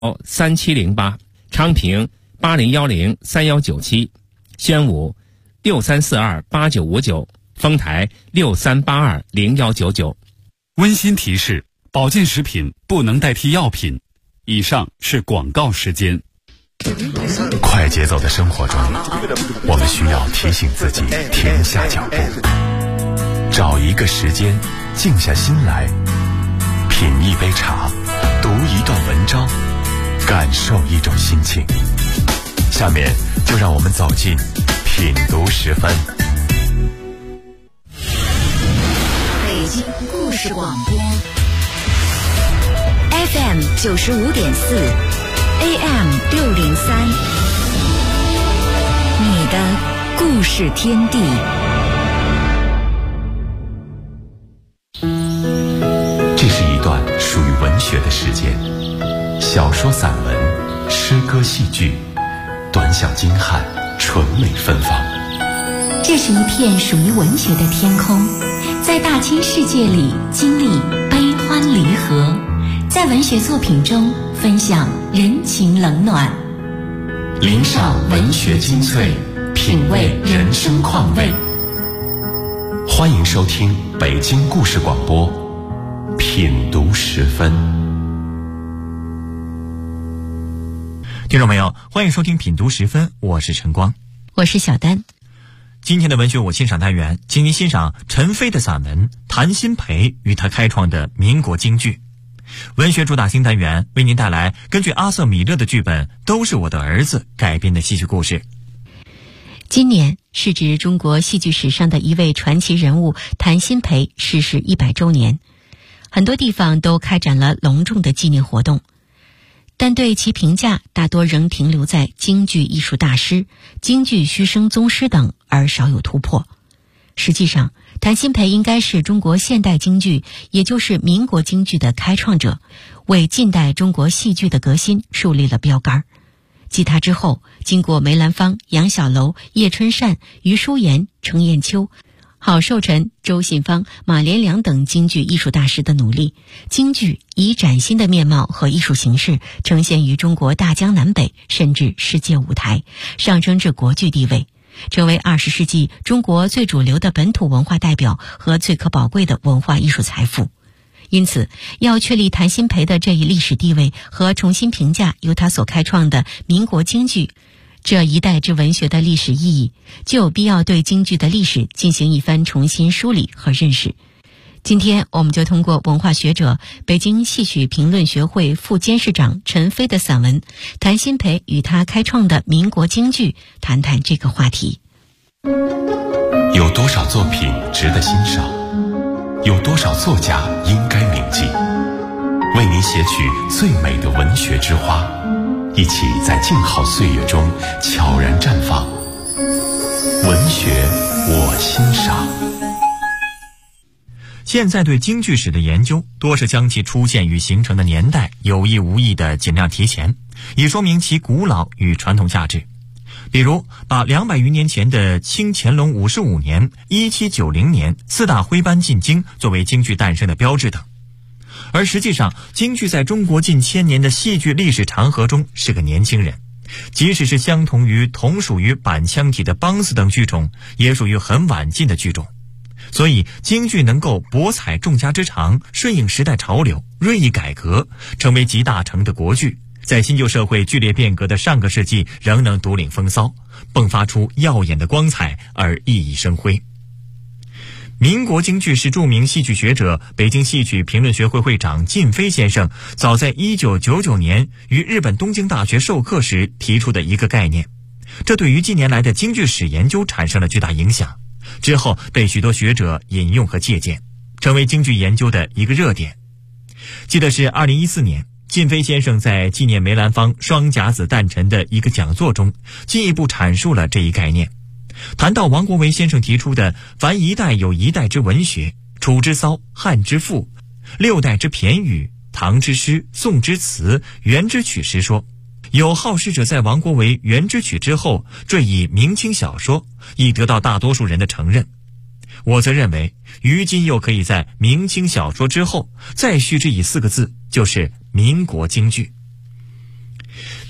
3708，昌平80103197，宣武63428959，丰台63820199。 温馨提示：保健食品不能代替药品。以上是广告时间。 快节奏的生活中，我们需要提醒自己停下脚步，找一个时间静下心来，品一杯茶，读一段文章，感受一种心情。下面就让我们走进品读10分。 北京故事广播 FM 95.4 AM 603，你的故事天地。 这是一段属于文学的时间，小说、散文、诗歌、戏剧，短小精悍，纯美芬芳。 这是一片属于文学的天空，在大千世界里经历悲欢离合，在文学作品中分享人情冷暖， 聆赏文学精粹，品味人生况味。欢迎收听北京故事广播品读10分。 听众朋友，欢迎收听品读10分，我是陈光， 我是小丹。 今天的文学我欣赏单元，请您欣赏陈飞的散文《谭鑫培与他开创的民国京剧》。文学主打新单元为您带来根据阿瑟米勒的剧本《都是我的儿子》改编的戏剧故事。 今年是指中国戏剧史上的一位传奇人物谭鑫培逝世100周年，很多地方都开展了隆重的纪念活动，但对其评价大多仍停留在京剧艺术大师、京剧虚声宗师等，而少有突破。实际上，谭鑫培应该是中国现代京剧，也就是民国京剧的开创者，为近代中国戏剧的革新树立了标杆。继他之后，经过梅兰芳、杨小楼、叶春善、余淑妍、程砚秋、郝寿臣、周信芳、马连良等京剧艺术大师的努力，京剧以崭新的面貌和艺术形式呈现于中国大江南北甚至世界舞台，上升至国剧地位，成为20世纪中国最主流的本土文化代表和最可宝贵的文化艺术财富。因此，要确立谭鑫培的这一历史地位和重新评价由他所开创的民国京剧这一代之文学的历史意义，就有必要对京剧的历史进行一番重新梳理和认识。今天我们就通过文化学者、北京戏曲评论学会副监事长陈飞的散文《谭鑫培与他开创的民国京剧》谈谈这个话题。 有多少作品值得欣赏？有多少作家应该铭记？为您写取最美的文学之花，一起在静好岁月中悄然绽放。文学我欣赏。 现在对京剧史的研究多是将其出现与形成的年代有意无意地尽量提前，以说明其古老与传统价值。比如把200余年前的清乾隆55年、1790年4大徽班进京作为京剧诞生的标志等。而实际上，京剧在中国近1000年的戏剧历史长河中是个年轻人，即使是相同于同属于板腔体的梆子等剧种，也属于很晚近的剧种。所以京剧能够博采众家之长，顺应时代潮流，锐意改革，成为集大成的国剧，在新旧社会剧烈变革的上个世纪仍能独领风骚，迸发出耀眼的光彩而熠熠生辉。民国京剧是著名戏剧学者、北京戏曲评论学会会长靳飞先生早在1999年于日本东京大学授课时提出的一个概念，这对于近年来的京剧史研究产生了巨大影响，之后被许多学者引用和借鉴，成为京剧研究的一个热点。记得是2014年，靳飞先生在纪念梅兰芳双甲子诞辰的一个讲座中，进一步阐述了这一概念。谈到王国维先生提出的凡一代有一代之文学，楚之骚，汉之赋，6代之骈语，唐之诗，宋之词，元之曲时说，有好事者在王国维元之曲之后缀以明清小说，已得到大多数人的承认。我则认为，于今又可以在明清小说之后再续之以4个字，就是民国京剧。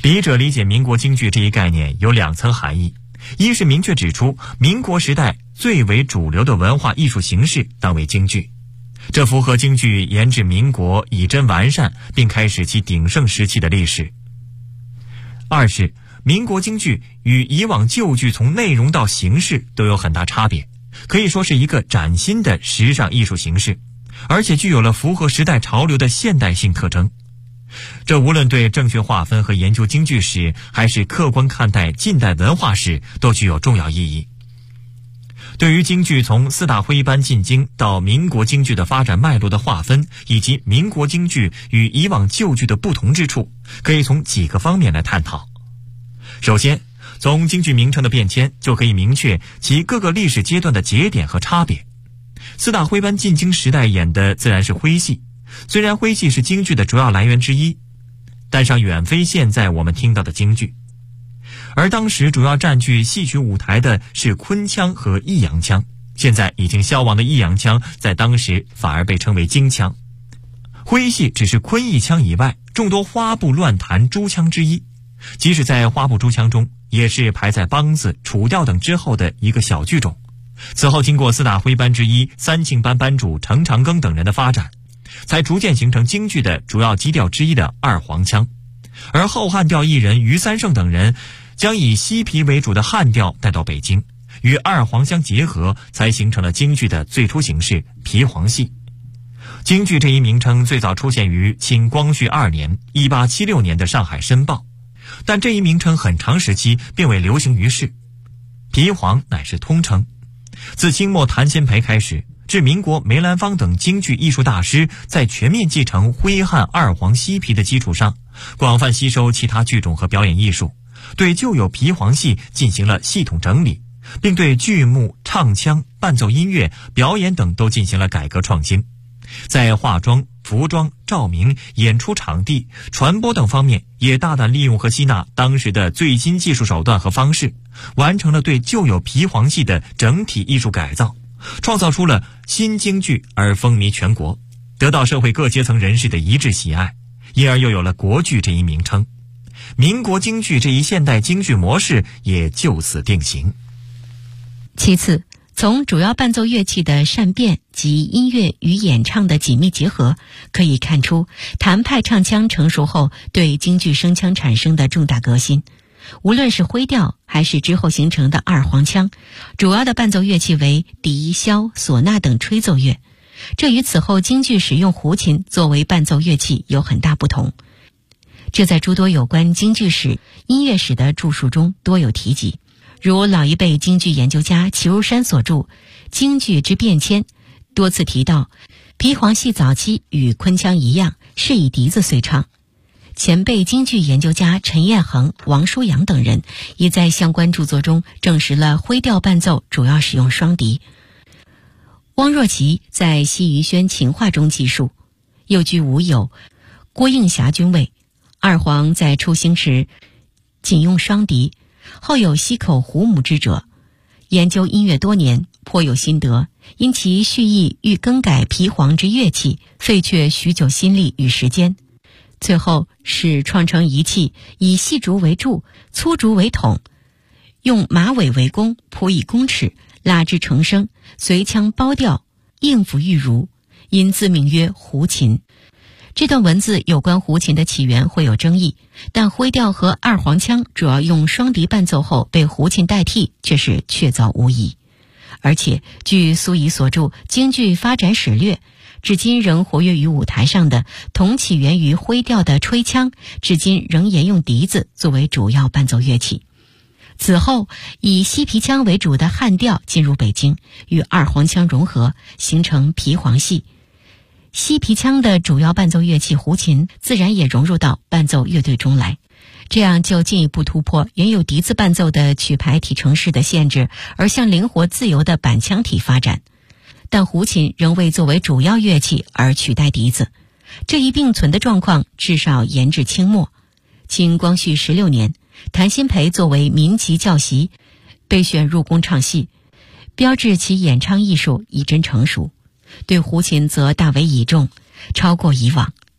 笔者理解民国京剧这一概念有2层含义，一是明确指出民国时代最为主流的文化艺术形式当为京剧，这符合京剧沿至民国以臻完善并开始其鼎盛时期的历史。二是民国京剧与以往旧剧从内容到形式都有很大差别，可以说是一个崭新的时尚艺术形式，而且具有了符合时代潮流的现代性特征。这无论对正确划分和研究京剧史，还是客观看待近代文化史，都具有重要意义。对于京剧从4大徽班进京到民国京剧的发展脉络的划分，以及民国京剧与以往旧剧的不同之处，可以从几个方面来探讨。首先，从京剧名称的变迁就可以明确其各个历史阶段的节点和差别。4大徽班进京时代演的自然是徽戏，虽然徽戏是京剧的主要来源之一，但尚远非现在我们听到的京剧。而当时主要占据戏曲舞台的是昆腔和弋阳腔，现在已经消亡的弋阳腔在当时反而被称为京腔。徽戏只是昆弋腔以外众多花布乱弹诸腔之一，即使在花布诸腔中，也是排在梆子、楚调等之后的一个小剧种。此后经过4大徽班之一三庆班班主程长庚等人的发展，才逐渐形成京剧的主要基调之一的二黄腔。而后汉调艺人于三胜等人将以西皮为主的汉调带到北京，与二黄相结合，才形成了京剧的最初形式皮黄戏。京剧这一名称最早出现于清光绪2年1876年的上海申报，但这一名称很长时期并未流行于世。皮黄乃是通称，自清末谭鑫培开始，至民国梅兰芳等京剧艺术大师在全面继承徽汉二黄西皮的基础上，广泛吸收其他剧种和表演艺术，对旧有皮黄戏进行了系统整理，并对剧目、唱腔、伴奏音乐、表演等都进行了改革创新。在化妆、服装、照明、演出场地、传播等方面，也大胆利用和吸纳当时的最新技术手段和方式，完成了对旧有皮黄戏的整体艺术改造，创造出了新京剧而风靡全国，得到社会各阶层人士的一致喜爱，因而又有了国剧这一名称。民国京剧这一现代京剧模式也就此定型。 其次，从主要伴奏乐器的善变及音乐与演唱的紧密结合，可以看出谭派唱腔成熟后对京剧声腔产生的重大革新。无论是徽调还是之后形成的二黄腔，主要的伴奏乐器为笛、箫、唢呐等吹奏乐，这与此后京剧使用胡琴作为伴奏乐器有很大不同。这在诸多有关京剧史、音乐史的著述中多有提及，如老一辈京剧研究家齐如山所著《京剧之变迁》，多次提到皮黄戏早期与昆腔一样是以笛子随唱。前辈京剧研究家陈彦衡、王书阳等人也在相关著作中证实了徽调伴奏主要使用双笛。汪若琪在《西俞轩琴话》中记述，右居吴有郭应霞君位，二黄在初兴时仅用双笛，后有西口胡母之者，研究音乐多年，颇有心得，因其蓄意欲更改皮黄之乐器，费却许久心力与时间，最后使创成一器，以细竹为柱，粗竹为筒，用马尾为弓，谱以弓尺，拉之成声，随腔包调，应付欲如，因自名曰胡琴。这段文字有关胡琴的起源会有争议，但徽调和二黄腔主要用双笛伴奏后被胡琴代替，却是确凿无疑。而且据苏仪所著《京剧发展史略》，至今仍活跃于舞台上的同起源于徽调的吹腔，至今仍沿用笛子作为主要伴奏乐器。此后以西皮腔为主的汉调进入北京，与二黄腔融合，形成皮黄戏。西皮腔的主要伴奏乐器胡琴自然也融入到伴奏乐队中来，这样就进一步突破原有笛子伴奏的曲牌体程式的限制，而向灵活自由的板腔体发展。但胡琴仍未作为主要乐器而取代笛子，这一并存的状况至少延至清末。清光绪16年，谭鑫培作为民籍教习，被选入宫唱戏，标志其演唱艺术已臻成熟，对胡琴则大为倚重，超过以往。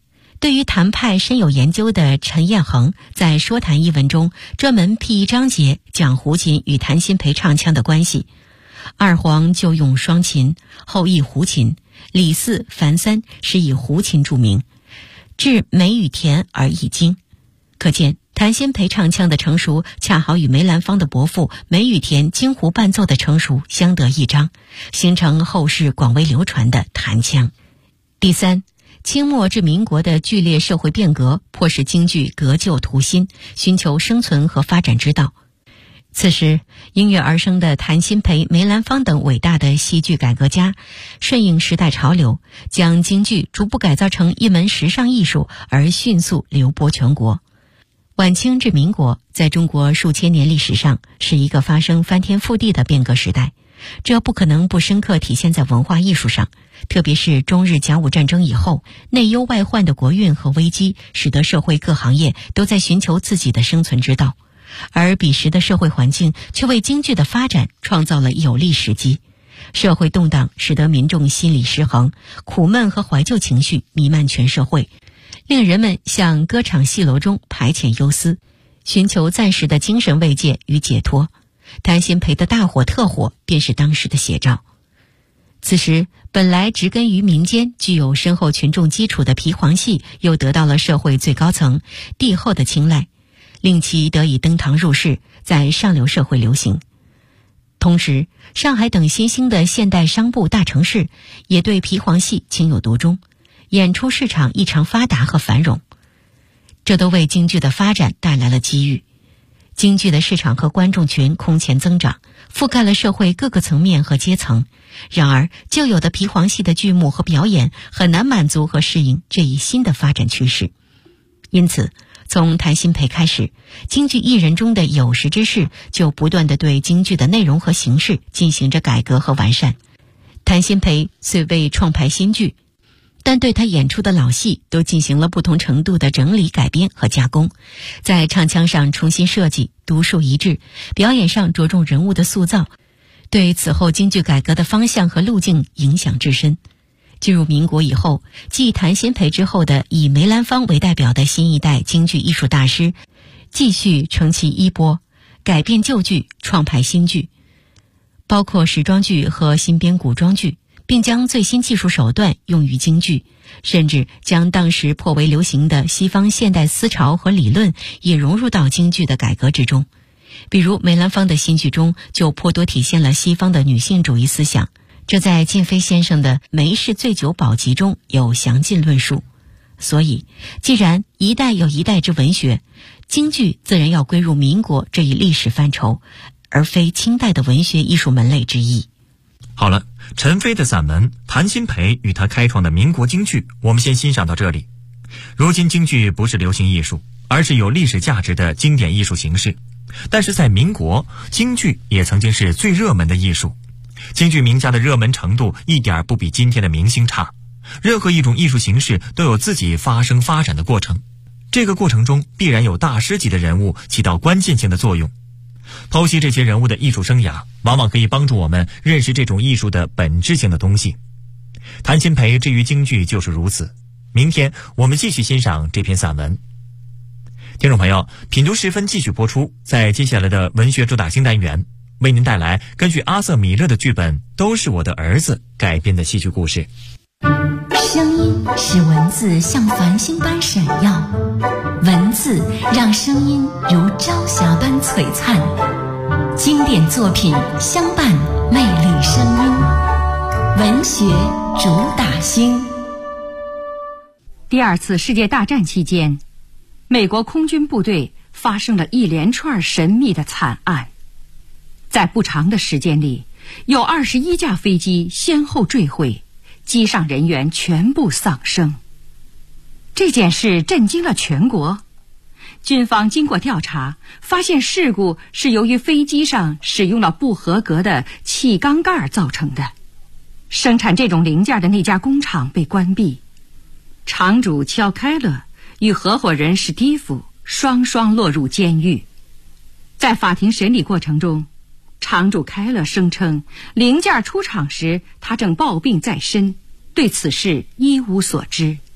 对于谭派深有研究的陈彦衡在《说谭》一文中专门辟一章节讲胡琴与谭鑫培唱腔的关系。二黄就用双琴，后译胡琴，李四、樊三是以胡琴著名，至梅雨田而译经。可见谭鑫培唱腔的成熟恰好与梅兰芳的伯父梅雨田京胡伴奏的成熟相得益彰，形成后世广为流传的谭腔。第三，清末至民国的剧烈社会变革迫使京剧革旧图新，寻求生存和发展之道。此时应运而生的谭鑫培、梅兰芳等伟大的戏剧改革家，顺应时代潮流，将京剧逐步改造成一门时尚艺术，而迅速流播全国。晚清至民国在中国数千年历史上是一个发生翻天覆地的变革时代，这不可能不深刻体现在文化艺术上。特别是中日甲午战争以后，内忧外患的国运和危机，使得社会各行业都在寻求自己的生存之道，而彼时的社会环境却为京剧的发展创造了有利时机。社会动荡使得民众心理失衡，苦闷和怀旧情绪弥漫全社会，令人们向歌场戏楼中排遣忧思，寻求暂时的精神慰藉与解脱。谭鑫培的大火特火便是当时的写照。此时本来植根于民间、具有深厚群众基础的皮黄戏，又得到了社会最高层帝后的青睐，令其得以登堂入室，在上流社会流行。同时，上海等新兴的现代商埠大城市也对皮黄戏情有独钟，演出市场异常发达和繁荣，这都为京剧的发展带来了机遇。京剧的市场和观众群空前增长，覆盖了社会各个层面和阶层。然而，旧有的皮黄戏的剧目和表演很难满足和适应这一新的发展趋势。因此，从谭鑫培开始，京剧艺人中的有识之士就不断地对京剧的内容和形式进行着改革和完善。谭鑫培虽未创排新剧，但对他演出的老戏都进行了不同程度的整理、改编和加工，在唱腔上重新设计，独树一帜，表演上着重人物的塑造，对此后京剧改革的方向和路径影响至深。进入民国以后，继谭鑫培之后的以梅兰芳为代表的新一代京剧艺术大师，继续承其衣钵，改变旧剧，创排新剧，包括时装剧和新编古装剧，并将最新技术手段用于京剧，甚至将当时颇为流行的西方现代思潮和理论也融入到京剧的改革之中。比如梅兰芳的新剧中就颇多体现了西方的女性主义思想，这在靳飞先生的《梅氏醉酒宝集》中有详尽论述。所以，既然一代有一代之文学，京剧自然要归入民国这一历史范畴，而非清代的文学艺术门类之一。 好了，陈飞的散文《谭鑫培与他开创的民国京剧》，我们先欣赏到这里。如今京剧不是流行艺术，而是有历史价值的经典艺术形式。但是在民国，京剧也曾经是最热门的艺术。京剧名家的热门程度一点不比今天的明星差。任何一种艺术形式都有自己发生发展的过程，这个过程中必然有大师级的人物起到关键性的作用。剖析这些人物的艺术生涯，往往可以帮助我们认识这种艺术的本质性的东西。谭鑫培至于京剧就是如此。明天我们继续欣赏这篇散文。听众朋友，品读时分继续播出，在接下来的文学主打新单元，为您带来根据阿瑟·米勒的剧本《都是我的儿子》改编的戏剧故事。 声音使文字像繁星般闪耀，文字让声音如朝霞般璀璨。经典作品相伴魅力声音，文学主打星。 第二次世界大战期间，美国空军部队发生了一连串神秘的惨案。在不长的时间里，有21架飞机先后坠毁，机上人员全部丧生。这件事震惊了全国。军方经过调查，发现事故是由于飞机上使用了不合格的气缸盖造成的。生产这种零件的那家工厂被关闭，厂主乔开勒与合伙人史蒂夫双双落入监狱。在法庭审理过程中，厂主开勒声称零件出厂时他正抱病在身，对此事一无所知。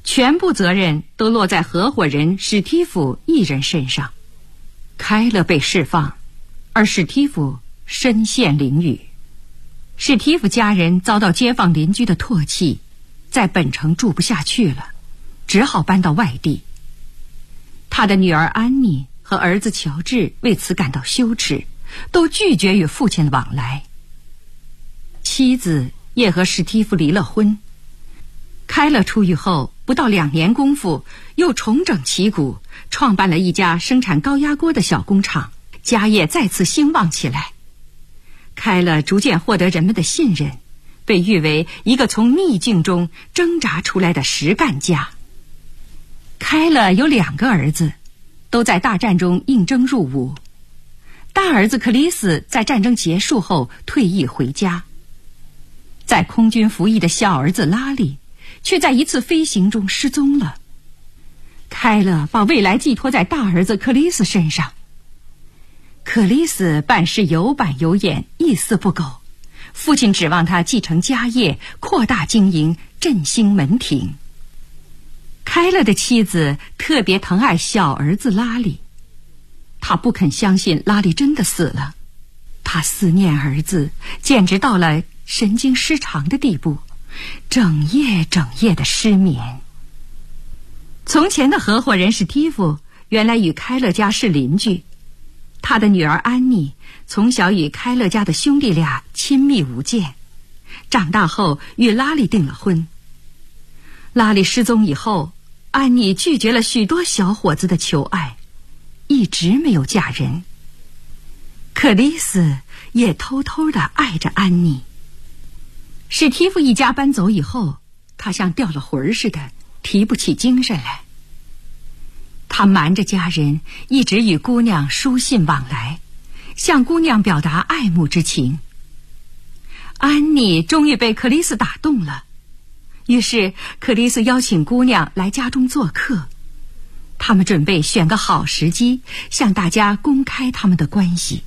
全部责任都落在合伙人史蒂夫一人身上。开勒被释放，而史蒂夫身陷囹圄。史蒂夫家人遭到街坊邻居的唾弃，在本城住不下去了，只好搬到外地。他的女儿安妮和儿子乔治为此感到羞耻，都拒绝与父亲往来。妻子也和史蒂夫离了婚。开勒出狱后不到2年功夫，又重整旗鼓，创办了一家生产高压锅的小工厂，家业再次兴旺起来。开勒逐渐获得人们的信任，被誉为一个从逆境中挣扎出来的实干家。开勒有2个儿子，都在大战中应征入伍。大儿子克里斯在战争结束后退役回家，在空军服役的小儿子拉里却在一次飞行中失踪了。开勒把未来寄托在大儿子克里斯身上。克里斯办事有板有眼，一丝不苟，父亲指望他继承家业，扩大经营，振兴门庭。开勒的妻子特别疼爱小儿子拉里，他不肯相信拉里真的死了，他思念儿子简直到了神经失常的地步，整夜的失眠。从前的合伙人史蒂夫原来与开勒家是邻居，他的女儿安妮从小与开勒家的兄弟俩亲密无间，长大后与拉里订了婚。拉里失踪以后，安妮拒绝了许多小伙子的求爱，一直没有嫁人。克里斯也偷偷地爱着安妮。史蒂夫一家搬走以后，他像掉了魂似的，提不起精神来。他瞒着家人，一直与姑娘书信往来，向姑娘表达爱慕之情。安妮终于被克里斯打动了，于是克里斯邀请姑娘来家中做客。他们准备选个好时机，向大家公开他们的关系。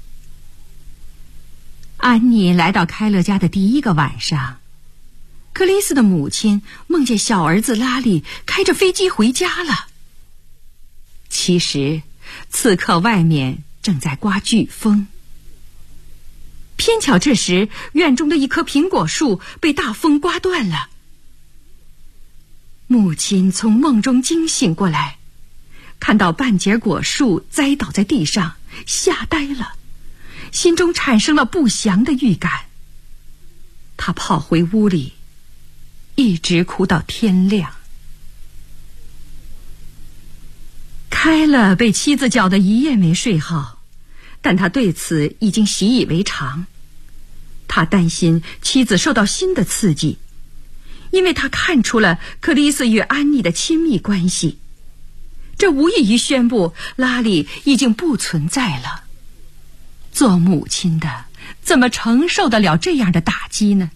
安妮来到开勒家的第1个晚上，克里斯的母亲梦见小儿子拉里开着飞机回家了。其实此刻外面正在刮飓风，偏巧这时院中的一棵苹果树被大风刮断了。母亲从梦中惊醒过来，看到半截果树栽倒在地上，吓呆了，心中产生了不祥的预感。她跑回屋里，一直哭到天亮。开勒被妻子搅得一夜没睡好，但他对此已经习以为常。他担心妻子受到新的刺激，因为他看出了克里斯与安妮的亲密关系，这无异于宣布拉里已经不存在了。做母亲的怎么承受得了这样的打击呢？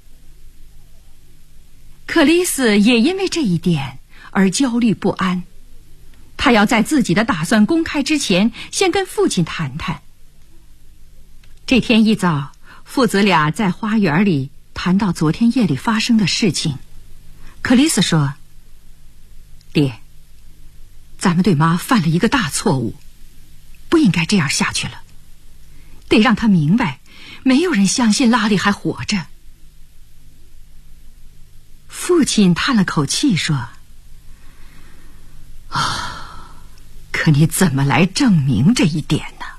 克里斯也因为这一点而焦虑不安，他要在自己的打算公开之前先跟父亲谈谈。这天一早，父子俩在花园里谈到昨天夜里发生的事情。克里斯说：爹，咱们对妈犯了一个大错误，不应该这样下去了，得让她明白没有人相信拉里还活着。父亲叹了口气说：可你怎么来证明这一点呢？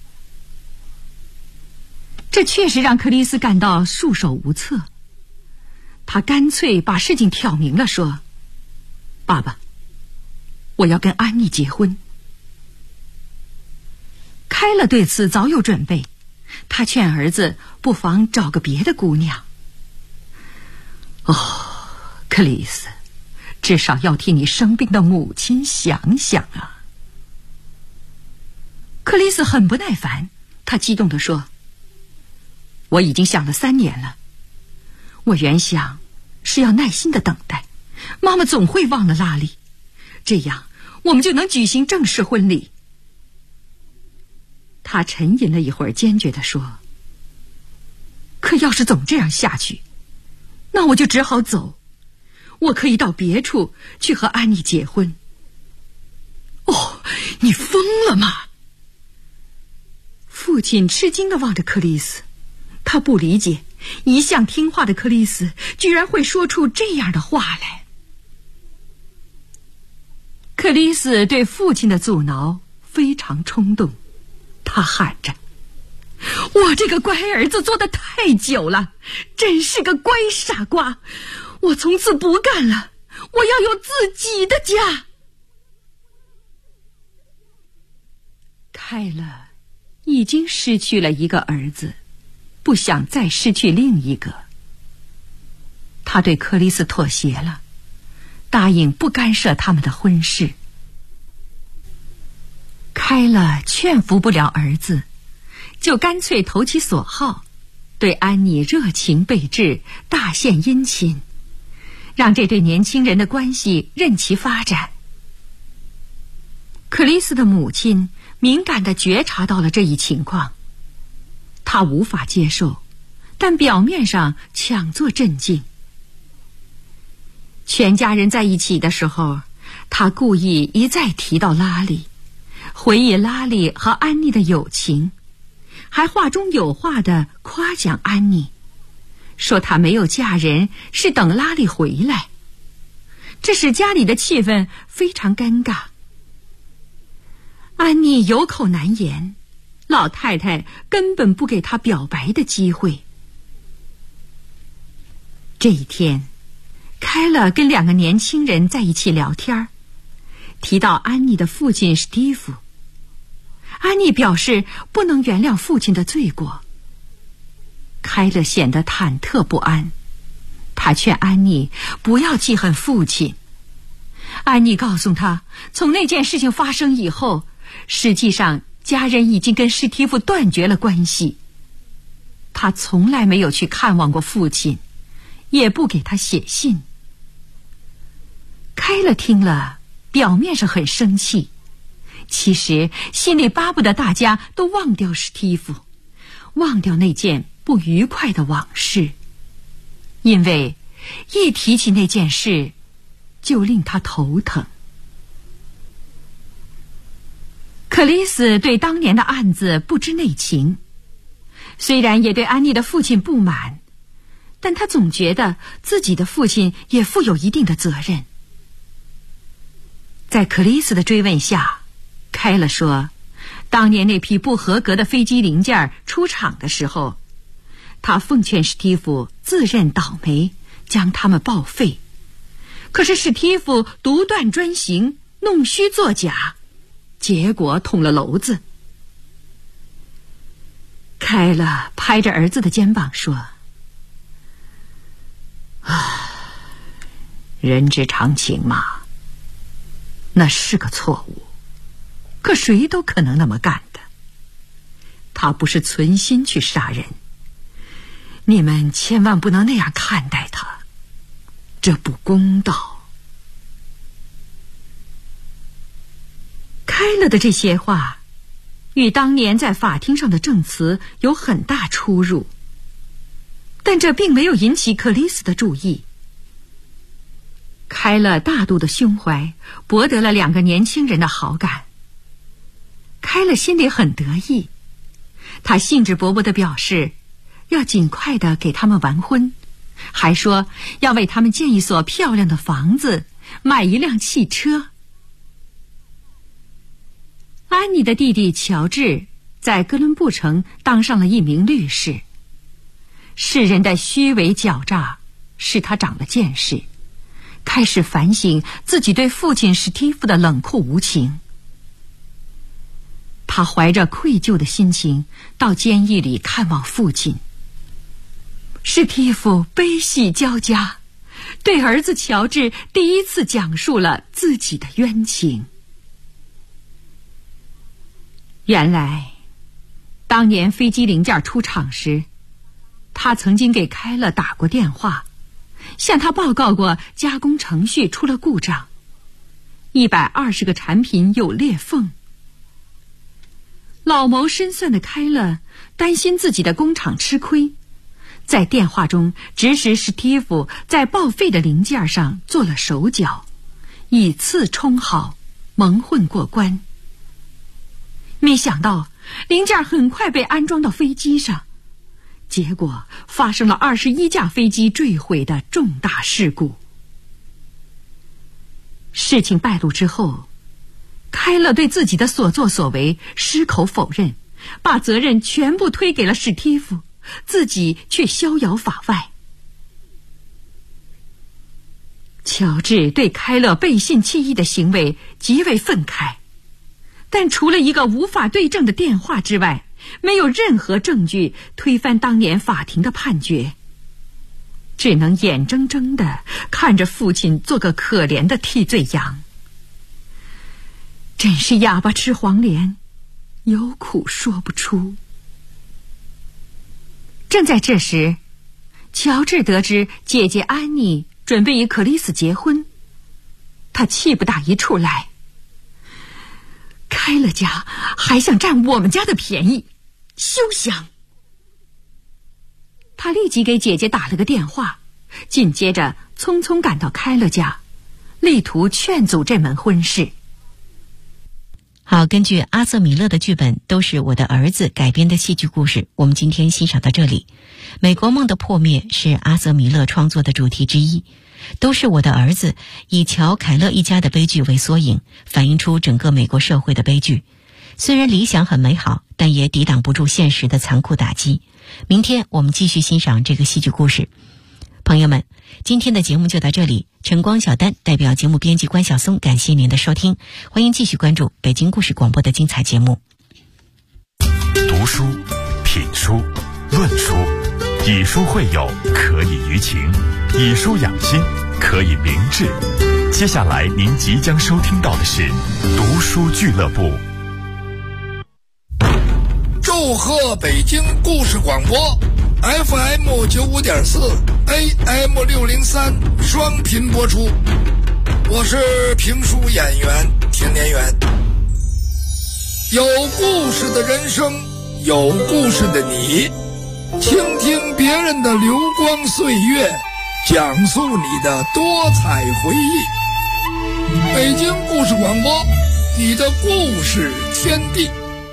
这确实让克里斯感到束手无策。他干脆把事情挑明了，说：爸爸，我要跟安妮结婚。开勒对此早有准备，他劝儿子不妨找个别的姑娘。克里斯，至少要替你生病的母亲想想啊。克里斯很不耐烦，他激动地说：我已经想了3年了，我原想是要耐心的等待，妈妈总会忘了拉里，这样我们就能举行正式婚礼。他沉吟了一会儿，坚决地说：可要是总这样下去，那我就只好走， 我可以到别处去和安妮结婚。哦，你疯了吗？父亲吃惊地望着克里斯，他不理解，一向听话的克里斯居然会说出这样的话来。克里斯对父亲的阻挠非常冲动，他喊着：我这个乖儿子做得太久了，真是个乖傻瓜，我从此不干了，我要有自己的家。凯勒已经失去了一个儿子，不想再失去另一个。他对克里斯妥协了，答应不干涉他们的婚事。凯勒劝服不了儿子，就干脆投其所好，对安妮热情备至，大献殷勤，让这对年轻人的关系任其发展。克里斯的母亲敏感地觉察到了这一情况，她无法接受，但表面上强作镇静。全家人在一起的时候，她故意一再提到拉里，回忆拉里和安妮的友情，还话中有话地夸奖安妮，说她没有嫁人是等拉里回来，这使家里的气氛非常尴尬。安妮有口难言，老太太根本不给她表白的机会。这一天，凯勒跟两个年轻人在一起聊天，提到安妮的父亲史蒂夫。安妮表示不能原谅父亲的罪过。凯勒显得忐忑不安，他劝安妮不要记恨父亲。安妮告诉他，从那件事情发生以后，实际上家人已经跟史蒂夫断绝了关系。他从来没有去看望过父亲，也不给他写信。凯勒听了，表面上很生气，其实心里巴不得大家都忘掉史蒂夫，忘掉那件不愉快的往事，因为一提起那件事就令他头疼。克里斯对当年的案子不知内情，虽然也对安妮的父亲不满，但他总觉得自己的父亲也负有一定的责任。在克里斯的追问下，凯勒说，当年那批不合格的飞机零件出厂的时候，他奉劝史蒂夫自认倒霉，将他们报废，可是史蒂夫独断专行，弄虚作假，结果捅了篓子。凯勒拍着儿子的肩膀说，人之常情嘛，那是个错误，可谁都可能那么干的。他不是存心去杀人，你们千万不能那样看待他，这不公道。凯勒的这些话与当年在法庭上的证词有很大出入，但这并没有引起克里斯的注意。凯勒大度的胸怀博得了两个年轻人的好感，凯勒心里很得意，他兴致勃勃地表示要尽快地给他们完婚，还说要为他们建一所漂亮的房子，买一辆汽车。安妮的弟弟乔治在哥伦布城当上了一名律师，世人的虚伪狡诈使他长了见识，开始反省自己对父亲史蒂夫的冷酷无情。他怀着愧疚的心情到监狱里看望父亲。史蒂夫悲喜交加，对儿子乔治第一次讲述了自己的冤情。原来当年飞机零件出厂时，他曾经给凯勒打过电话，向他报告过加工程序出了故障，120个产品有裂缝。老谋深算的凯勒担心自己的工厂吃亏， 在电话中指使史蒂夫在报废的零件上做了手脚，以次充好，蒙混过关。没想到零件很快被安装到飞机上，结果发生了21架飞机坠毁的重大事故。事情败露之后，开勒对自己的所作所为矢口否认，把责任全部推给了史蒂夫，自己却逍遥法外。乔治对开勒背信弃义的行为极为愤慨，但除了一个无法对证的电话之外，没有任何证据推翻当年法庭的判决，只能眼睁睁地看着父亲做个可怜的替罪羊。真是哑巴吃黄连，有苦说不出。正在这时，乔治得知姐姐安妮准备与克里斯结婚，他气不打一处来。开了家还想占我们家的便宜，休想！他立即给姐姐打了个电话，紧接着匆匆赶到开了家，力图劝阻这门婚事。 好，根据阿瑟米勒的剧本《都是我的儿子》改编的戏剧故事，我们今天欣赏到这里。美国梦的破灭是阿瑟米勒创作的主题之一，《都是我的儿子》以乔凯勒一家的悲剧为缩影，反映出整个美国社会的悲剧。虽然理想很美好，但也抵挡不住现实的残酷打击。明天我们继续欣赏这个戏剧故事。朋友们，今天的节目就到这里。晨光小丹代表节目编辑关晓松，感谢您的收听，欢迎继续关注北京故事广播的精彩节目。 读书、品书、论书，以书会友，可以娱情；以书养心，可以明志。接下来您即将收听到的是读书俱乐部。 祝贺北京故事广播 FM 95.4 AM 603双频播出，我是评书演员田连元。有故事的人生，有故事的你，倾听别人的流光岁月，讲述你的多彩回忆。北京故事广播，你的故事天地。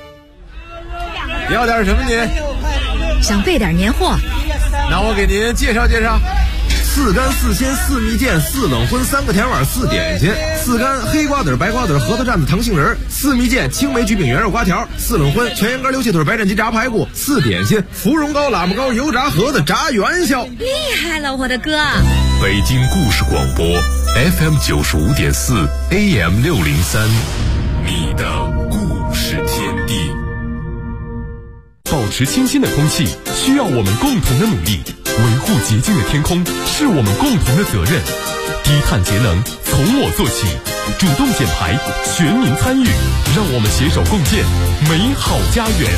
要点什么您？ 想备点年货。 那我给您介绍介绍：4干4鲜4蜜饯4冷荤3个甜碗4点心，4干黑瓜子白瓜子核桃蘸子糖杏仁，4蜜饯青梅橘饼圆肉瓜条，4冷荤全羊肝溜气腿白斩鸡炸排骨，4点心芙蓉糕喇嘛糕油炸盒子炸元宵。 厉害了，我的哥！ 北京故事广播 FM 95.4 AM 603，你的故事天地。保持清新的空气需要我们共同的努力，维护洁净的天空是我们共同的责任。低碳节能从我做起，主动减排，全民参与，让我们携手共建美好家园。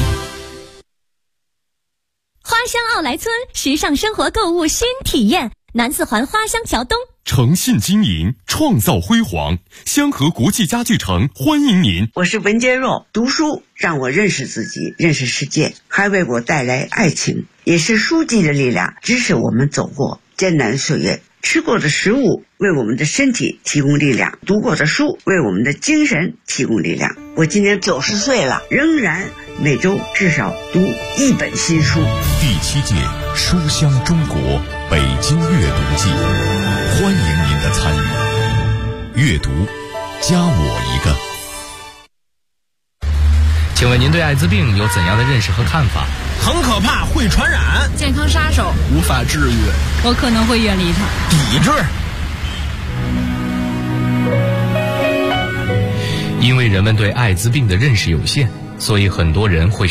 花乡奥莱村时尚生活购物新体验，南四环花乡桥东， 诚信经营，创造辉煌。香河国际家具城欢迎您。 我是文坚若，读书让我认识自己，认识世界，还为我带来爱情，也是书籍的力量，支持我们走过艰难岁月。吃过的食物为我们的身体提供力量，读过的书为我们的精神提供力量。我今年90岁了，仍然每周至少读1本新书。 第7届书香中国北京阅读季，欢迎您的参与。阅读，加我一个。 请问您对艾滋病有怎样的认识和看法？ 很可怕，会传染， 健康杀手， 无法治愈， 我可能会远离它。 抵制。 因为人们对艾滋病的认识有限，所以很多人会